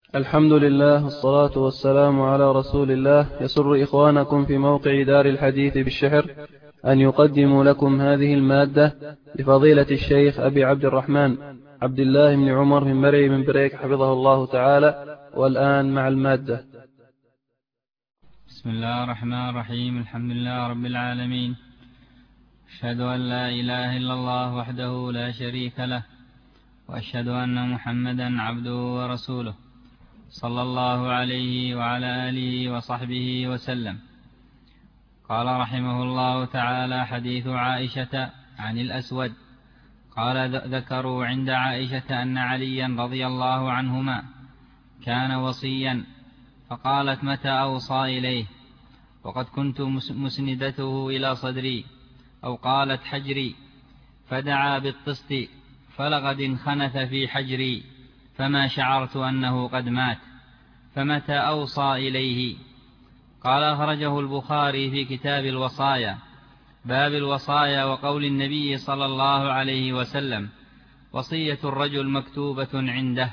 الحمد لله والصلاة والسلام على رسول الله. يسر إخوانكم في موقع دار الحديث بالشحر أن يقدموا لكم هذه المادة لفضيلة الشيخ أبي عبد الرحمن عبد الله بن عمر بن مري بن بريك حفظه الله تعالى. والآن مع المادة. بسم الله الرحمن الرحيم. الحمد لله رب العالمين، أشهد أن لا إله إلا الله وحده لا شريك له، وأشهد أن محمدا عبده ورسوله، صلى الله عليه وعلى آله وصحبه وسلم. قال رحمه الله تعالى: حديث عائشة عن الأسود قال: ذكروا عند عائشة أن عليا رضي الله عنهما كان وصيا، فقالت: متى أوصى إليه؟ وقد كنت مسندته إلى صدري، أو قالت حجري، فدعا بالطست، فلقد انخنث في حجري، فما شعرت أنه قد مات، فمتى أوصى إليه؟ قال: أخرجه البخاري في كتاب الوصايا، باب الوصايا، وقول النبي صلى الله عليه وسلم: وصية الرجل مكتوبة عنده.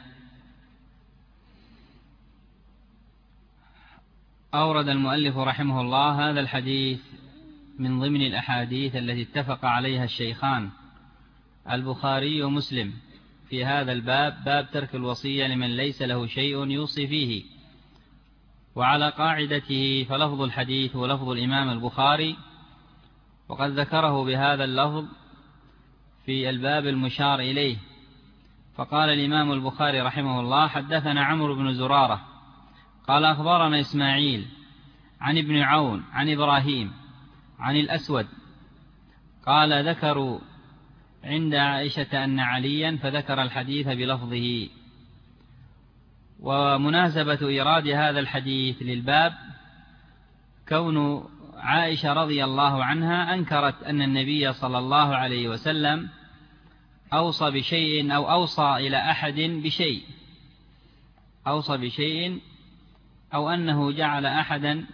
أورد المؤلف رحمه الله هذا الحديث من ضمن الأحاديث التي اتفق عليها الشيخان البخاري ومسلم في هذا الباب، باب ترك الوصية لمن ليس له شيء يوصي فيه. وعلى قاعدته فلفظ الحديث هو لفظ الإمام البخاري، وقد ذكره بهذا اللفظ في الباب المشار إليه. فقال الإمام البخاري رحمه الله: حدثنا عمرو بن زرارة قال: أخبرنا إسماعيل عن ابن عون عن إبراهيم عن الأسود قال: ذكروا عند عائشة أن عليا، فذكر الحديث بلفظه. ومناسبة إيراد هذا الحديث للباب كون عائشة رضي الله عنها أنكرت أن النبي صلى الله عليه وسلم أوصى بشيء أو أوصى إلى أحد بشيء، أوصى بشيء أو أنه جعل أحدا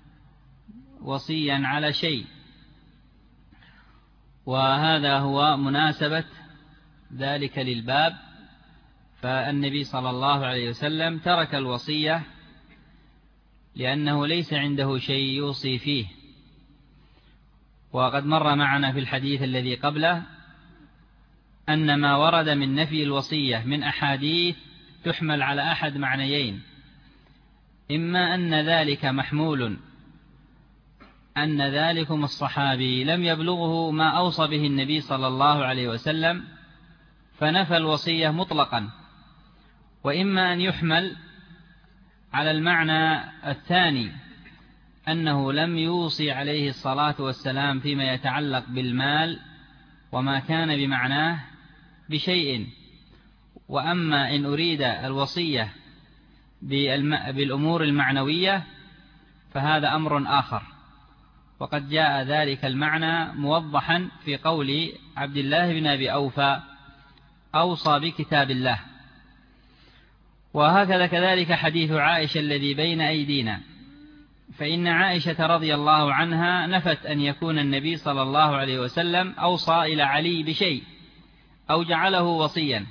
وصيا على شيء. وهذا هو مناسبة ذلك للباب. فالنبي صلى الله عليه وسلم ترك الوصية لأنه ليس عنده شيء يوصي فيه. وقد مر معنا في الحديث الذي قبله أن ما ورد من نفي الوصية من أحاديث تحمل على أحد معنيين: إما أن ذلك محمول أن ذلكم الصحابي لم يبلغه ما أوصى به النبي صلى الله عليه وسلم فنفى الوصية مطلقا، وإما أن يحمل على المعنى الثاني أنه لم يوصي عليه الصلاة والسلام فيما يتعلق بالمال وما كان بمعناه بشيء. وأما إن أريد الوصية بالأمور المعنوية فهذا أمر آخر، وقد جاء ذلك المعنى موضحا في قول عبد الله بن أبي أوفى: أوصى بكتاب الله. وهكذا كذلك حديث عائشة الذي بين أيدينا، فإن عائشة رضي الله عنها نفت أن يكون النبي صلى الله عليه وسلم أوصى إلى علي بشيء أو جعله وصيا.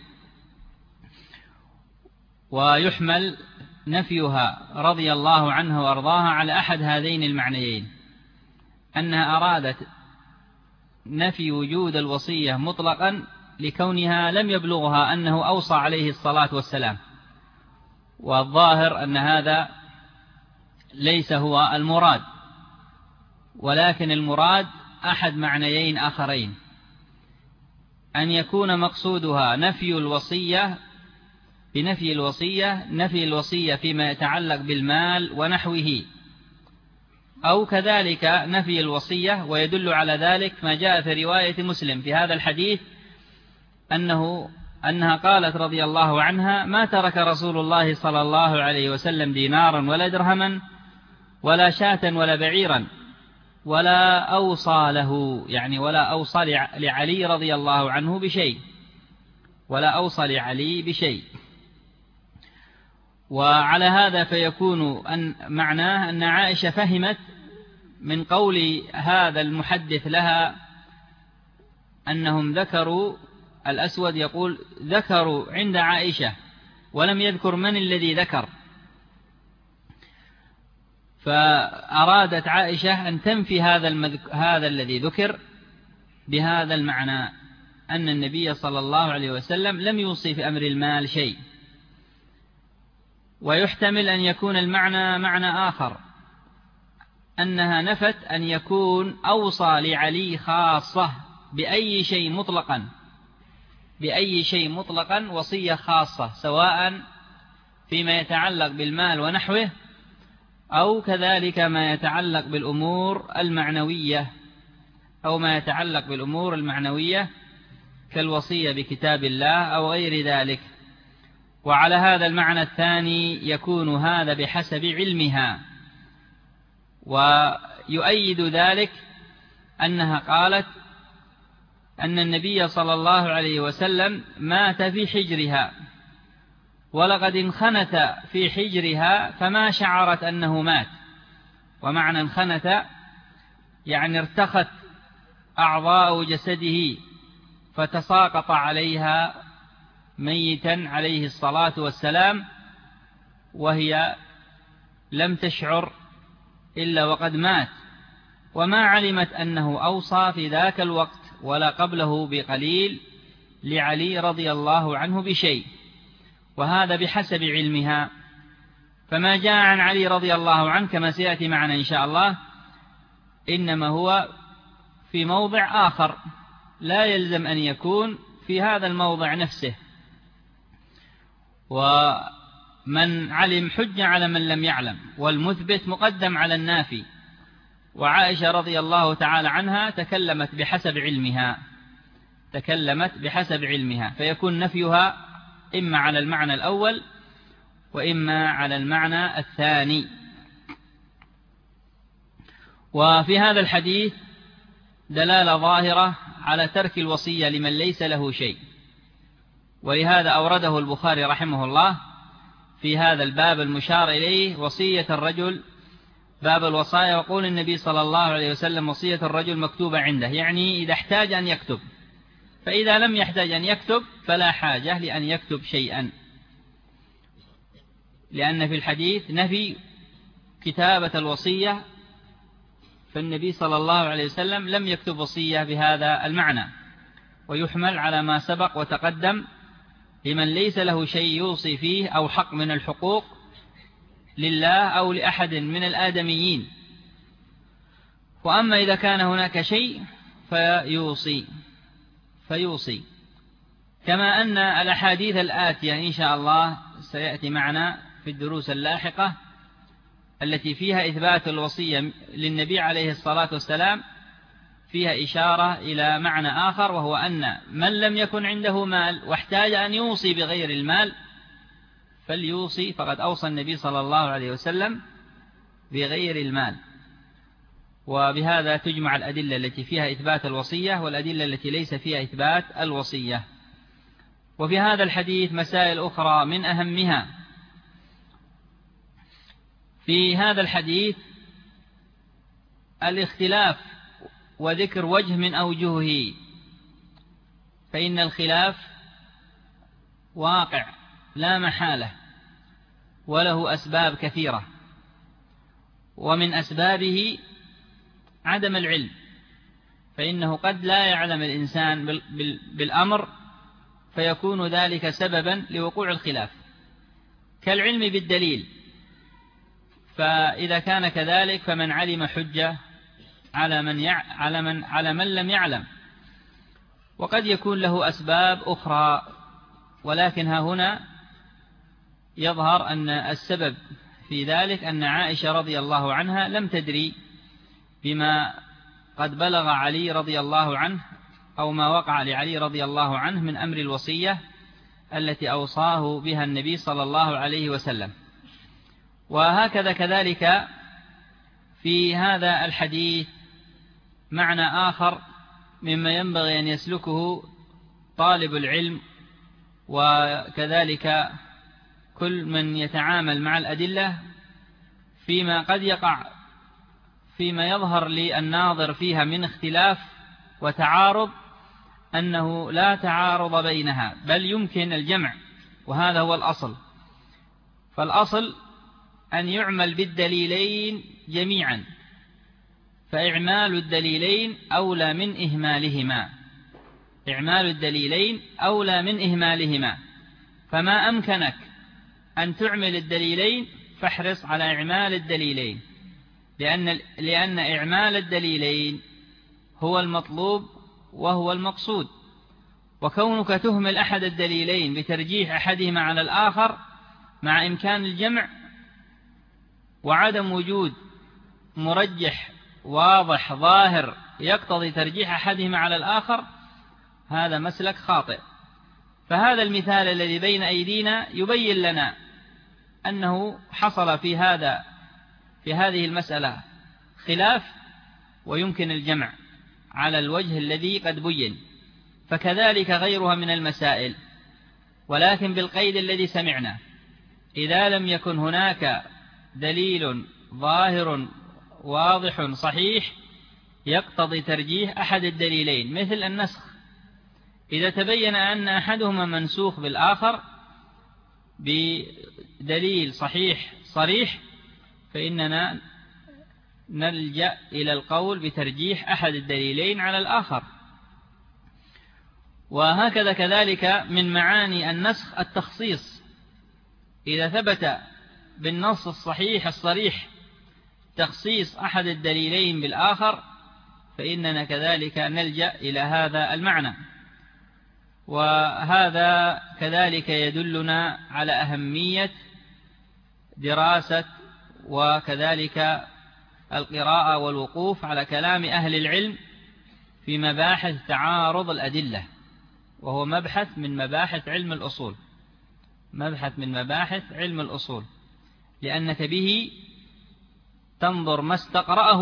ويحمل نفيها رضي الله عنه وأرضاها على أحد هذين المعنيين: أنها أرادت نفي وجود الوصية مطلقا لكونها لم يبلغها أنه أوصى عليه الصلاة والسلام. والظاهر أن هذا ليس هو المراد، ولكن المراد أحد معنيين آخرين: أن يكون مقصودها نفي الوصية بنفي الوصية، نفي الوصية فيما يتعلق بالمال ونحوه، أو كذلك نفي الوصية. ويدل على ذلك ما جاء في رواية مسلم في هذا الحديث أنها قالت رضي الله عنها: ما ترك رسول الله صلى الله عليه وسلم دينارا ولا درهما ولا شاة ولا بعيرا ولا أوصى له، يعني ولا أوصى لعلي رضي الله عنه بشيء، ولا أوصى لعلي بشيء. وعلى هذا فيكون أن معناه أن عائشة فهمت من قول هذا المحدث لها أنهم ذكروا، الأسود يقول: ذكروا عند عائشة ولم يذكر من الذي ذكر، فأرادت عائشة أن تنفي هذا الذي ذكر بهذا المعنى، أن النبي صلى الله عليه وسلم لم يوصي في أمر المال شيء. ويحتمل أن يكون المعنى معنى آخر، أنها نفت أن يكون أوصى لعلي خاصة بأي شيء مطلقا وصية خاصة، سواء فيما يتعلق بالمال ونحوه أو كذلك ما يتعلق بالأمور المعنوية كالوصية بكتاب الله أو غير ذلك. وعلى هذا المعنى الثاني يكون هذا بحسب علمها. ويؤيد ذلك أنها قالت أن النبي صلى الله عليه وسلم مات في حجرها، ولقد انخنت في حجرها فما شعرت أنه مات. ومعنى انخنت يعني ارتخت أعضاء جسده فتساقط عليها ميتا عليه الصلاة والسلام، وهي لم تشعر إلا وقد مات، وما علمت أنه أوصى في ذاك الوقت ولا قبله بقليل لعلي رضي الله عنه بشيء، وهذا بحسب علمها. فما جاء عن علي رضي الله عنه كما سيأتي معنا إن شاء الله إنما هو في موضع آخر، لا يلزم أن يكون في هذا الموضع نفسه. ومن علم حج على من لم يعلم، والمثبت مقدم على النافي. وعائشة رضي الله تعالى عنها تكلمت بحسب علمها، فيكون نفيها إما على المعنى الأول وإما على المعنى الثاني. وفي هذا الحديث دلالة ظاهرة على ترك الوصية لمن ليس له شيء، ولهذا أورده البخاري رحمه الله في هذا الباب المشار إليه وصية الرجل، باب الوصايا. وقول النبي صلى الله عليه وسلم وصية الرجل مكتوبة عنده، يعني إذا احتاج أن يكتب، فإذا لم يحتاج أن يكتب فلا حاجة لأن يكتب شيئا، لأن في الحديث نفي كتابة الوصية، فالنبي صلى الله عليه وسلم لم يكتب وصية بهذا المعنى. ويحمل على ما سبق وتقدم لمن ليس له شيء يوصي فيه أو حق من الحقوق لله أو لأحد من الآدميين. وأما إذا كان هناك شيء فيوصي كما أن الأحاديث الآتية إن شاء الله سيأتي معنا في الدروس اللاحقة التي فيها إثبات الوصية للنبي عليه الصلاة والسلام فيها إشارة إلى معنى آخر، وهو أن من لم يكن عنده مال واحتاج أن يوصي بغير المال فليوصي، فقد أوصى النبي صلى الله عليه وسلم بغير المال. وبهذا تجمع الأدلة التي فيها إثبات الوصية والأدلة التي ليس فيها إثبات الوصية. وفي هذا الحديث مسائل أخرى من أهمها. في هذا الحديث الاختلاف وذكر وجه من أوجهه، فإن الخلاف واقع لا محالة وله أسباب كثيرة، ومن أسبابه عدم العلم، فإنه قد لا يعلم الإنسان بالأمر فيكون ذلك سببا لوقوع الخلاف، كالعلم بالدليل. فإذا كان كذلك فمن علم حجة على من لم يعلم. وقد يكون له أسباب أخرى، ولكن ها هنا يظهر أن السبب في ذلك أن عائشة رضي الله عنها لم تدري بما قد بلغ علي رضي الله عنه أو ما وقع لعلي رضي الله عنه من أمر الوصية التي أوصاه بها النبي صلى الله عليه وسلم. وهكذا كذلك في هذا الحديث معنى آخر مما ينبغي أن يسلكه طالب العلم، وكذلك كل من يتعامل مع الأدلة، فيما قد يقع فيما يظهر للناظر فيها من اختلاف وتعارض، أنه لا تعارض بينها، بل يمكن الجمع وهذا هو الأصل. فالأصل أن يعمل بالدليلين جميعا، فإعمال الدليلين أولى من إهمالهما، إعمال الدليلين أولى من إهمالهما. فما أمكنك أن تعمل الدليلين فاحرص على إعمال الدليلين، لأن إعمال الدليلين هو المطلوب وهو المقصود. وكونك تهمل أحد الدليلين بترجيح أحدهما على الآخر مع إمكان الجمع وعدم وجود مرجح واضح ظاهر يقتضي ترجيح أحدهما على الآخر، هذا مسلك خاطئ. فهذا المثال الذي بين أيدينا يبين لنا أنه حصل في هذه المسألة خلاف ويمكن الجمع على الوجه الذي قد بين. فكذلك غيرها من المسائل، ولكن بالقيد الذي سمعنا: إذا لم يكن هناك دليل ظاهر واضح صحيح يقتضي ترجيح أحد الدليلين، مثل النسخ، إذا تبين أن أحدهما منسوخ بالآخر بدليل صحيح صريح فإننا نلجأ إلى القول بترجيح أحد الدليلين على الآخر. وهكذا كذلك من معاني النسخ التخصيص، إذا ثبت بالنص الصحيح الصريح تخصيص أحد الدليلين بالآخر فإننا كذلك نلجأ إلى هذا المعنى. وهذا كذلك يدلنا على أهمية دراسة وكذلك القراءة والوقوف على كلام أهل العلم في مباحث تعارض الأدلة، وهو مبحث من مباحث علم الأصول، مبحث من مباحث علم الأصول، لأنك به تنظر ما استقرأه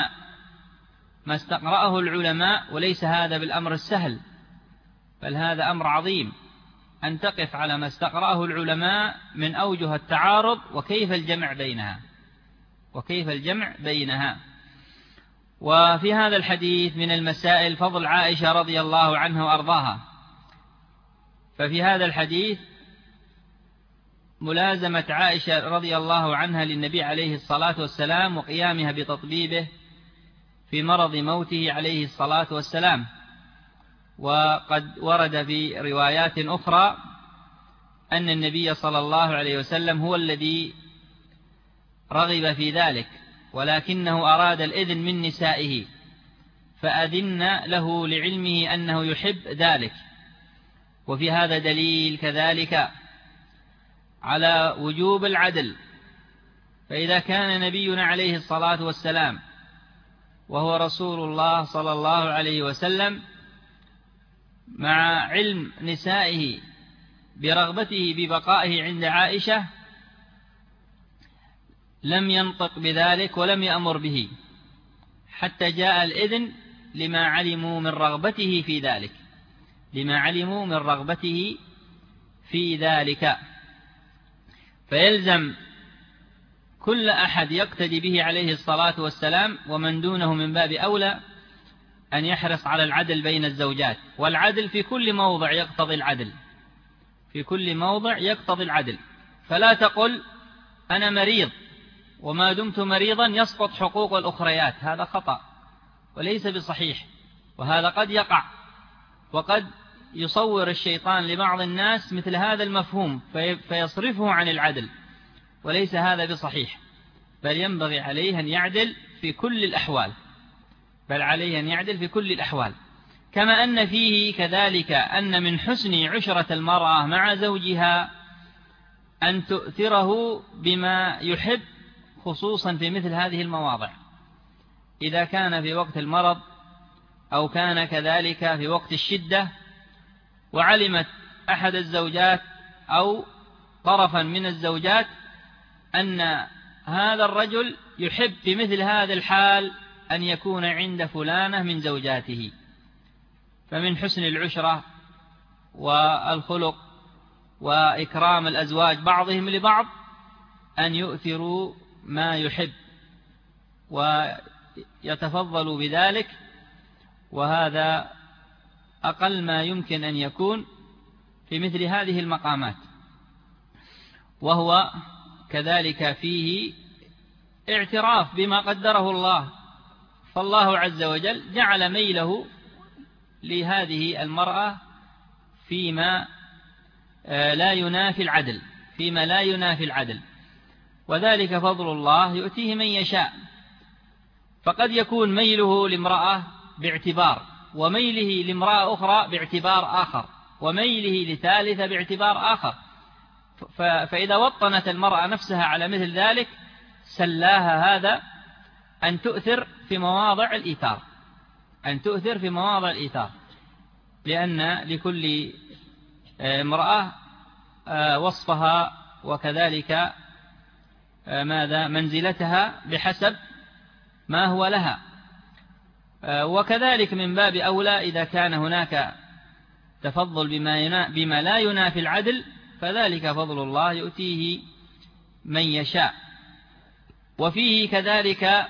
العلماء، وليس هذا بالأمر السهل، بل هذا أمر عظيم أن تقف على ما استقرأه العلماء من أوجه التعارض وكيف الجمع بينها. وفي هذا الحديث من المسائل فضل عائشة رضي الله عنها وأرضاها. ففي هذا الحديث ملازمة عائشة رضي الله عنها للنبي عليه الصلاة والسلام وقيامها بتطبيبه في مرض موته عليه الصلاة والسلام. وقد ورد في روايات أخرى أن النبي صلى الله عليه وسلم هو الذي رغب في ذلك، ولكنه أراد الإذن من نسائه فأذن له لعلمه أنه يحب ذلك. وفي هذا دليل كذلك على وجوب العدل، فإذا كان نبينا عليه الصلاة والسلام وهو رسول الله صلى الله عليه وسلم مع علم نسائه برغبته ببقائه عند عائشة لم ينطق بذلك ولم يأمر به حتى جاء الإذن لما علموا من رغبته في ذلك. فيلزم كل أحد يقتدي به عليه الصلاة والسلام ومن دونه من باب أولى أن يحرص على العدل بين الزوجات، والعدل في كل موضع يقتضي العدل، فلا تقل أنا مريض وما دمت مريضا يسقط حقوق الأخريات، هذا خطأ وليس بصحيح، وهذا قد يقع، وقد يصور الشيطان لبعض الناس مثل هذا المفهوم فيصرفه عن العدل، وليس هذا بصحيح، بل ينبغي عليه أن يعدل في كل الأحوال. كما أن فيه كذلك أن من حسن عشرة المرأة مع زوجها أن تؤثره بما يحب، خصوصا في مثل هذه المواضع، إذا كان في وقت المرض أو كان كذلك في وقت الشدة وعلمت أحد الزوجات أو طرفا من الزوجات أن هذا الرجل يحب في مثل هذا الحال أن يكون عند فلانة من زوجاته، فمن حسن العشرة والخلق وإكرام الأزواج بعضهم لبعض أن يؤثروا ما يحب ويتفضلوا بذلك، وهذا أقل ما يمكن أن يكون في مثل هذه المقامات. وهو كذلك فيه اعتراف بما قدره الله، فالله عز وجل جعل ميله لهذه المرأة فيما لا ينافي العدل، وذلك فضل الله يؤتيه من يشاء. فقد يكون ميله لامرأة باعتبار، وميله لامرأة أخرى باعتبار آخر، وميله لثالثة باعتبار آخر. فإذا وطنت المرأة نفسها على مثل ذلك سلاها هذا أن تؤثر في مواضع الإيثار، لأن لكل امرأة وصفها وكذلك منزلتها بحسب ما هو لها. وكذلك من باب أولى إذا كان هناك تفضل بما لا ينافي العدل، فذلك فضل الله يؤتيه من يشاء. وفيه كذلك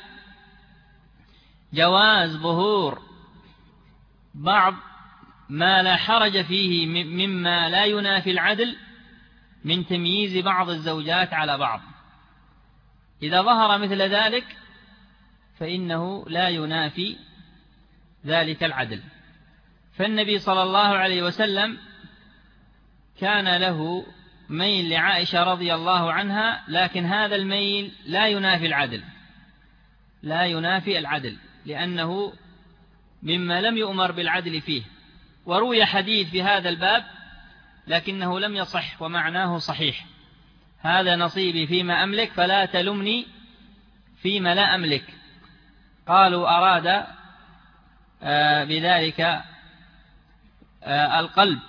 جواز ظهور بعض ما لا حرج فيه مما لا ينافي العدل من تمييز بعض الزوجات على بعض. إذا ظهر مثل ذلك فإنه لا ينافي ذلك العدل. فالنبي صلى الله عليه وسلم كان له ميل لعائشة رضي الله عنها، لكن هذا الميل لا ينافي العدل لأنه مما لم يؤمر بالعدل فيه. وروي حديث في هذا الباب لكنه لم يصح ومعناه صحيح: هذا نصيبي فيما أملك فلا تلمني فيما لا أملك. قالوا أراد بذلك القلب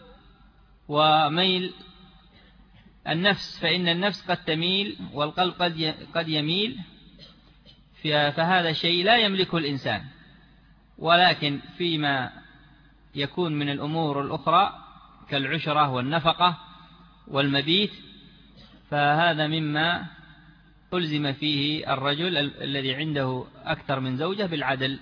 وميل النفس، فإن النفس قد تميل والقلب قد يميل، فهذا شيء لا يملكه الإنسان. ولكن فيما يكون من الأمور الأخرى كالعشرة والنفقة والمبيت فهذا مما ألزم فيه الرجل الذي عنده أكثر من زوجة بالعدل.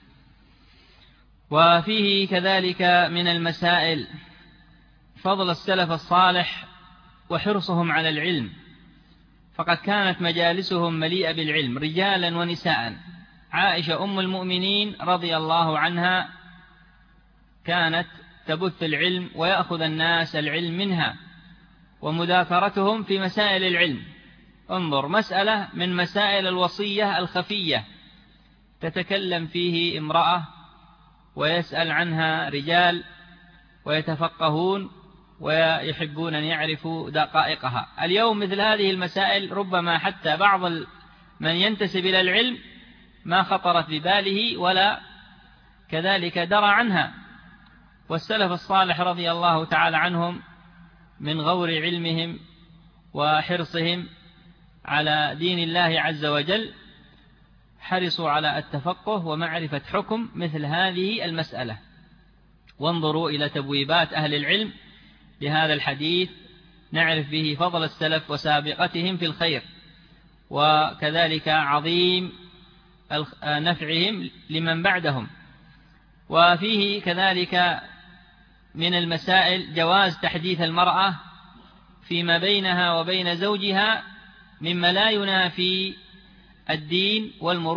وفيه كذلك من المسائل فضل السلف الصالح وحرصهم على العلم، فقد كانت مجالسهم مليئة بالعلم رجالا ونساء. عائشة أم المؤمنين رضي الله عنها كانت تبث العلم ويأخذ الناس العلم منها، ومذاكرتهم في مسائل العلم. انظر مسألة من مسائل الوصية الخفية تتكلم فيه امرأة ويسأل عنها رجال ويتفقهون ويحبون أن يعرفوا دقائقها. اليوم مثل هذه المسائل ربما حتى بعض من ينتسب إلى العلم ما خطرت بباله ولا كذلك درى عنها. والسلف الصالح رضي الله تعالى عنهم من غور علمهم وحرصهم على دين الله عز وجل حرصوا على التفقه ومعرفة حكم مثل هذه المسألة. وانظروا إلى تبويبات أهل العلم لهذا الحديث نعرف به فضل السلف وسابقتهم في الخير، وكذلك عظيم نفعهم لمن بعدهم. وفيه كذلك من المسائل جواز تحديث المرأة فيما بينها وبين زوجها مما لا ينافي الدين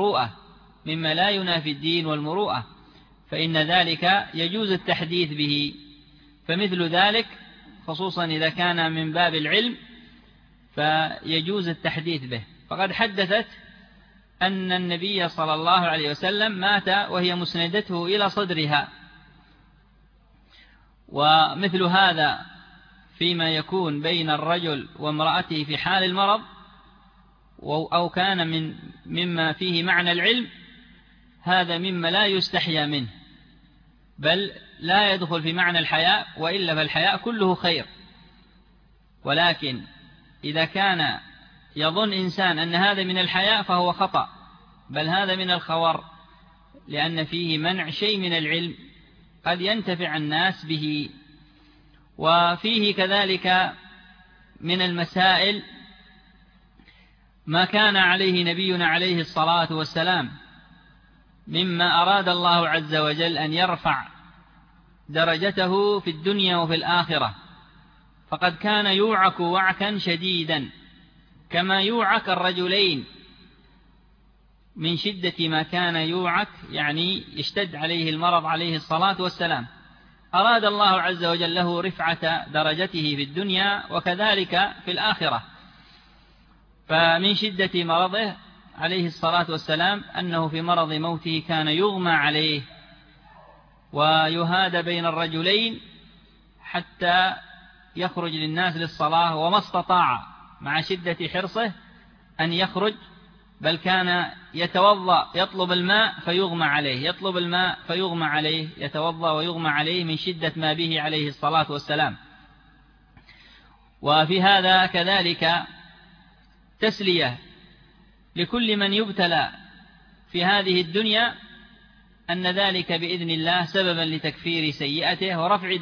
والمروءة، فإن ذلك يجوز التحديث به. فمثل ذلك خصوصا إذا كان من باب العلم فيجوز التحديث به. فقد حدثت أن النبي صلى الله عليه وسلم مات وهي مسندته إلى صدرها. ومثل هذا فيما يكون بين الرجل وامرأته في حال المرض أو كان مما فيه معنى العلم، هذا مما لا يستحيا منه، بل لا يدخل في معنى الحياء، وإلا فالحياء كله خير. ولكن إذا كان يظن إنسان أن هذا من الحياء فهو خطأ، بل هذا من الخور، لأن فيه منع شيء من العلم قد ينتفع الناس به. وفيه كذلك من المسائل ما كان عليه نبينا عليه الصلاة والسلام مما أراد الله عز وجل أن يرفع درجته في الدنيا وفي الآخرة. فقد كان يوعك وعكا شديدا كما يوعك الرجلين من شدة ما كان يوعك، يعني يشتد عليه المرض عليه الصلاة والسلام. أراد الله عز وجل له رفعة درجته في الدنيا وكذلك في الآخرة. فمن شدة مرضه عليه الصلاة والسلام أنه في مرض موته كان يغمى عليه ويهاد بين الرجلين حتى يخرج للناس للصلاة، وما استطاع مع شدة حرصه أن يخرج، بل كان يتوضأ يطلب الماء فيغمى عليه، يطلب الماء فيغمى عليه، يتوضأ ويغمى عليه من شدة ما به عليه الصلاة والسلام. وفي هذا كذلك تسلية لكل من يبتلى في هذه الدنيا، أن ذلك بإذن الله سببا لتكفير سيئته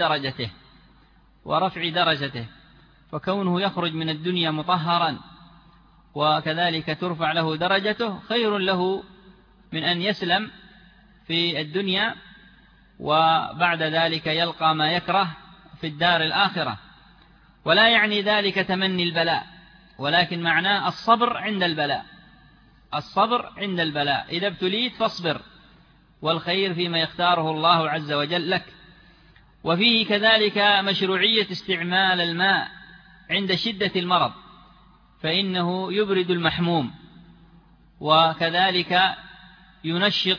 ورفع درجته. فكونه يخرج من الدنيا مطهرا وكذلك ترفع له درجته خير له من أن يسلم في الدنيا وبعد ذلك يلقى ما يكره في الدار الآخرة. ولا يعني ذلك تمني البلاء، ولكن معناه الصبر عند البلاء. الصبر عند البلاء، إذا ابتليت فاصبر، والخير فيما يختاره الله عز وجل لك. وفيه كذلك مشروعية استعمال الماء عند شدة المرض، فإنه يبرد المحموم، وكذلك ينشط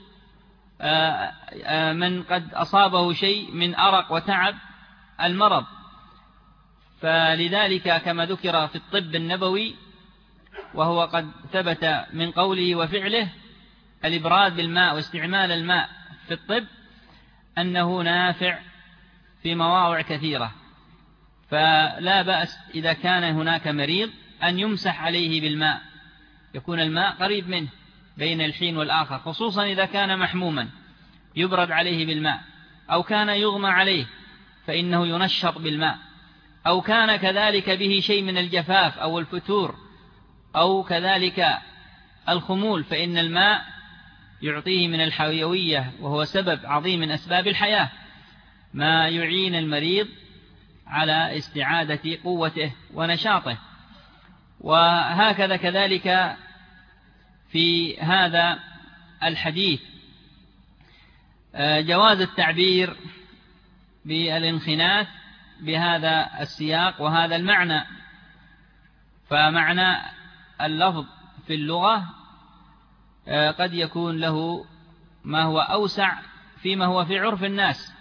من قد أصابه شيء من أرق وتعب المرض. فلذلك كما ذكر في الطب النبوي، وهو قد ثبت من قوله وفعله، الإبراد بالماء واستعمال الماء في الطب أنه نافع في مواضع كثيرة. فلا بأس إذا كان هناك مريض أن يمسح عليه بالماء، يكون الماء قريب منه بين الحين والآخر، خصوصا إذا كان محموما يبرد عليه بالماء، أو كان يغمى عليه فإنه ينشط بالماء، أو كان كذلك به شيء من الجفاف أو الفتور أو كذلك الخمول، فإن الماء يعطيه من الحيوية، وهو سبب عظيم من أسباب الحياة، ما يعين المريض على استعادة قوته ونشاطه. وهكذا كذلك في هذا الحديث جواز التعبير بالانخناث بهذا السياق وهذا المعنى. فمعنى اللفظ في اللغة قد يكون له ما هو أوسع فيما هو في عرف الناس.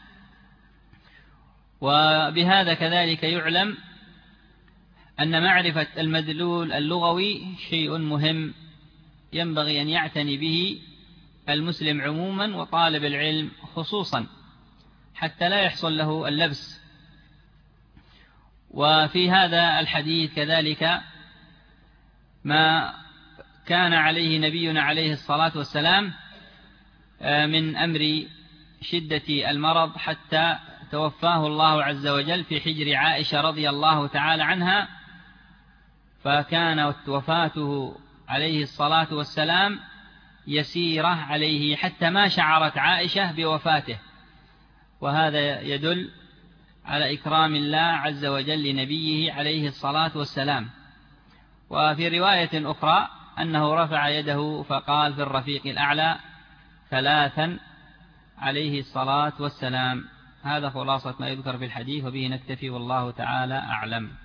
وبهذا كذلك يعلم أن معرفة المدلول اللغوي شيء مهم ينبغي أن يعتني به المسلم عموما وطالب العلم خصوصا، حتى لا يحصل له اللبس. وفي هذا الحديث كذلك ما كان عليه نبينا عليه الصلاة والسلام من أمر شدة المرض حتى توفاه الله عز وجل في حجر عائشة رضي الله تعالى عنها، فكانت وفاته عليه الصلاة والسلام يسيرة عليه حتى ما شعرت عائشة بوفاته. وهذا يدل على إكرام الله عز وجل لنبيه عليه الصلاة والسلام. وفي رواية أخرى أنه رفع يده فقال في الرفيق الأعلى 3 عليه الصلاة والسلام. هذا خلاصة ما يذكر في الحديث، وبه نكتفي والله تعالى أعلم.